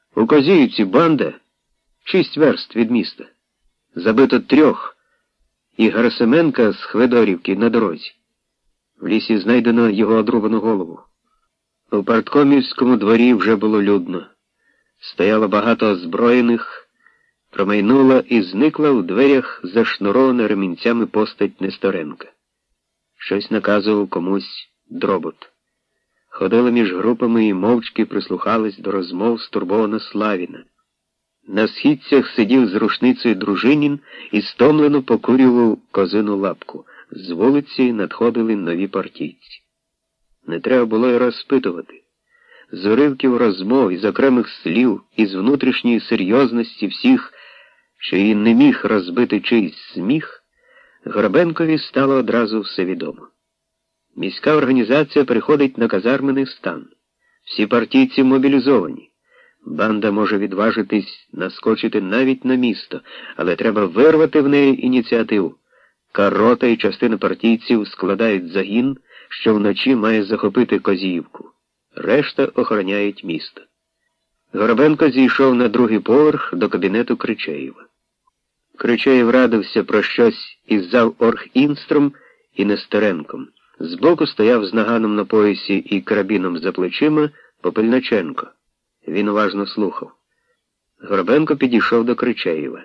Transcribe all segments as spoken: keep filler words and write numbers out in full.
У Козіївці банда, шість верст від міста. Забито трьох, і Герасименка з Хведорівки на дорозі. В лісі знайдено його одрубану голову. У парткомівському дворі вже було людно. Стояло багато озброєних, промайнула і зникла в дверях зашнурована ремінцями постать Несторенка. Щось наказував комусь Дробот. Ходили між групами і мовчки прислухались до розмов стурбована Славіна. На східцях сидів з рушницею Дружинін і стомлено покурював козину лапку. З вулиці надходили нові партійці. Не треба було й розпитувати. З уривків розмов, із окремих слів, із внутрішньої серйозності всіх, що він не міг розбити чийсь сміх, Горобенкові стало одразу все відомо. Міська організація переходить на казарменний стан. Всі партійці мобілізовані. Банда може відважитись наскочити навіть на місто, але треба вирвати в неї ініціативу. Карота і частина партійців складають загін, що вночі має захопити Козіївку. Решта охороняють місто. Горобенко зійшов на другий поверх до кабінету Кричеєва. Кричеєв радився про щось із Заворгінстром і Нестеренком. Збоку стояв з наганом на поясі і карабіном за плечима Попельниченко. Він уважно слухав. Горобенко підійшов до Кричеєва.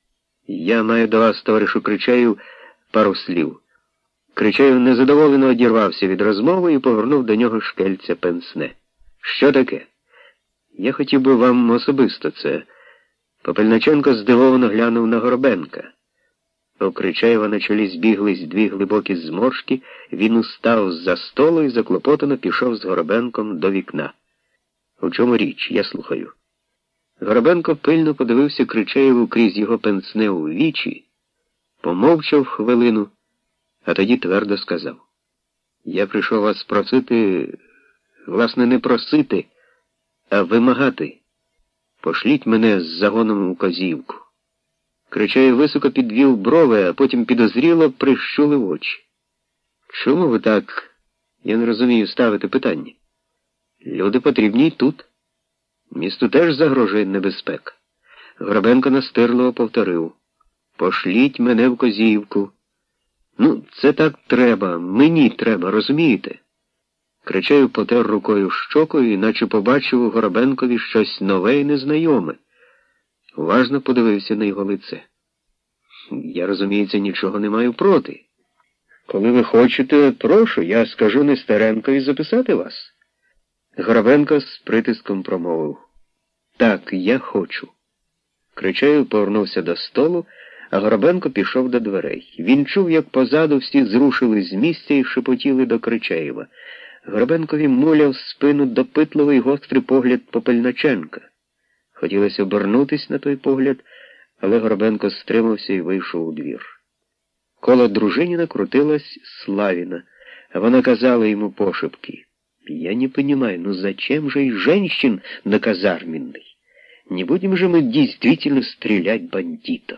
«Я маю до вас, товаришу Кричеєв, пару слів». Кричеєв незадоволено одірвався від розмови і повернув до нього шкельця пенсне. «Що таке?» «Я хотів би вам особисто це». Попельниченко здивовано глянув на Горобенка. У Кричеєва на чолі збіглись дві глибокі зморшки, він устав з-за столу і заклопотано пішов з Горобенком до вікна. «У чому річ? Я слухаю». Горобенко пильно подивився Кричеєву крізь його пенсне у вічі, помовчав хвилину, а тоді твердо сказав. «Я прийшов вас просити, власне, не просити, а вимагати. Пошліть мене з загоном у Козіївку». Кричеєв високо підвів брови, а потім підозріло прищулив очі. «Чому ви так, я не розумію, ставите питання? Люди потрібні й тут. Місту теж загрожує небезпека». Горобенко настирливо повторив. «Пошліть мене в Козіївку». «Ну, це так треба, мені треба, розумієте?» Кричеєв потер рукою щокою, наче побачив у Горобенкові щось нове і незнайоме. Уважно подивився на його лице. «Я, розуміється, нічого не маю проти. Коли ви хочете, прошу, я скажу Нестеренкові записати вас». Горобенко з притиском промовив. «Так, я хочу». Кричеєв повернувся до столу, а Горобенко пішов до дверей. Він чув, як позаду всі зрушили з місця і шепотіли до Кричеєва. Горобенкові муляв спину допитливий гострий погляд Попельниченка. Хотілося обернутись на той погляд, але Горобенко стримався і вийшов у двір. Коло Дружиніна крутилась Славіна, а вона казала йому пошепки. «Я не понимаю, ну зачем же и женщин на казарменной? Не будем же мы действительно стрелять бандитов?»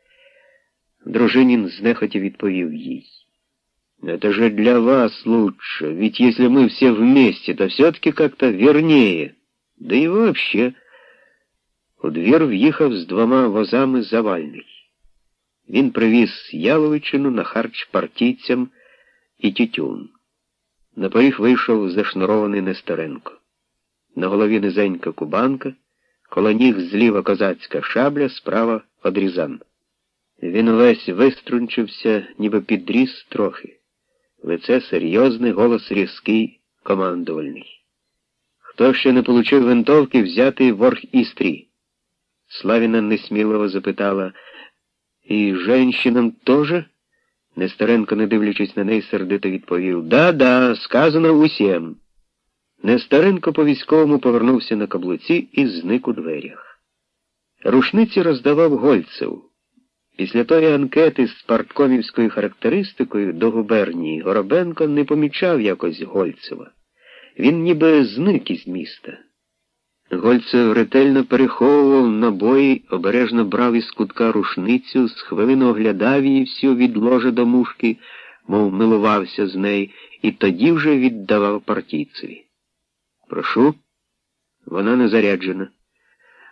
Дружинин знехотя відповів їй. «Это же для вас лучше, ведь если мы все вместе, то все-таки как-то вернее. Да и вообще...» У двір в'їхав з двома возами Завальний. Він привіз яловичину на харч партійцям і тютюн. На поріг вийшов зашнурований Нестеренко. На голові низенька кубанка, коло ніг зліва козацька шабля, справа одрізан. Він весь виструнчився, ніби підріс трохи. Лице серйозне, голос різкий, командувальний. «Хто ще не получив винтовки, взяти в оргістрі?» Славіна несміливо запитала. «І женщинам тоже?» Нестеренко, не дивлячись на неї, сердито відповів. «Да-да, сказано усім». Нестеренко по-військовому повернувся на каблуці і зник у дверях. Рушниці роздавав Гольцев. Після тої анкети з парткомівською характеристикою до губернії Горобенко не помічав якось Гольцева. Він ніби зник із міста. Гольцев ретельно переховував набої, обережно брав із кутка рушницю, з хвилину оглядав її всю від ложа до мушки, мов милувався з неї, і тоді вже віддавав партійцеві. «Прошу». Вона не заряджена.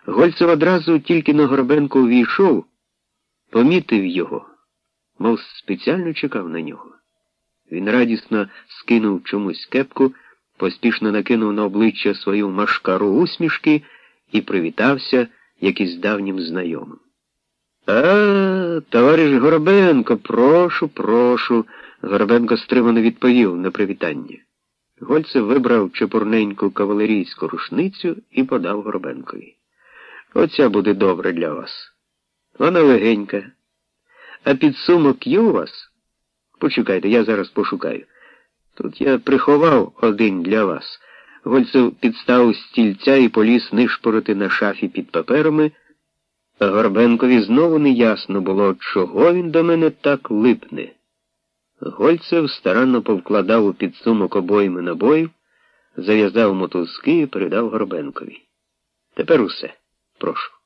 Гольцев одразу тільки на Горбенко увійшов, помітив його, мов спеціально чекав на нього. Він радісно скинув чомусь кепку, поспішно накинув на обличчя свою машкару усмішки і привітався, як із давнім знайомим. «А, товариш Горобенко, прошу, прошу», Горобенко стримано відповів на привітання. Гольцев вибрав чепурненьку кавалерійську рушницю і подав Горобенкові. «Оця буде добре для вас. Вона легенька. А підсумок є у вас? Почекайте, я зараз пошукаю. Тут я приховав один для вас». Гольцев підстав стільця і поліз нишпорити на шафі під паперами, а Горбенкові знову неясно було, чого він до мене так липне. Гольцев старанно повкладав у підсумок обойми набоїв, зав'язав мотузки і передав Горбенкові. «Тепер усе. Прошу».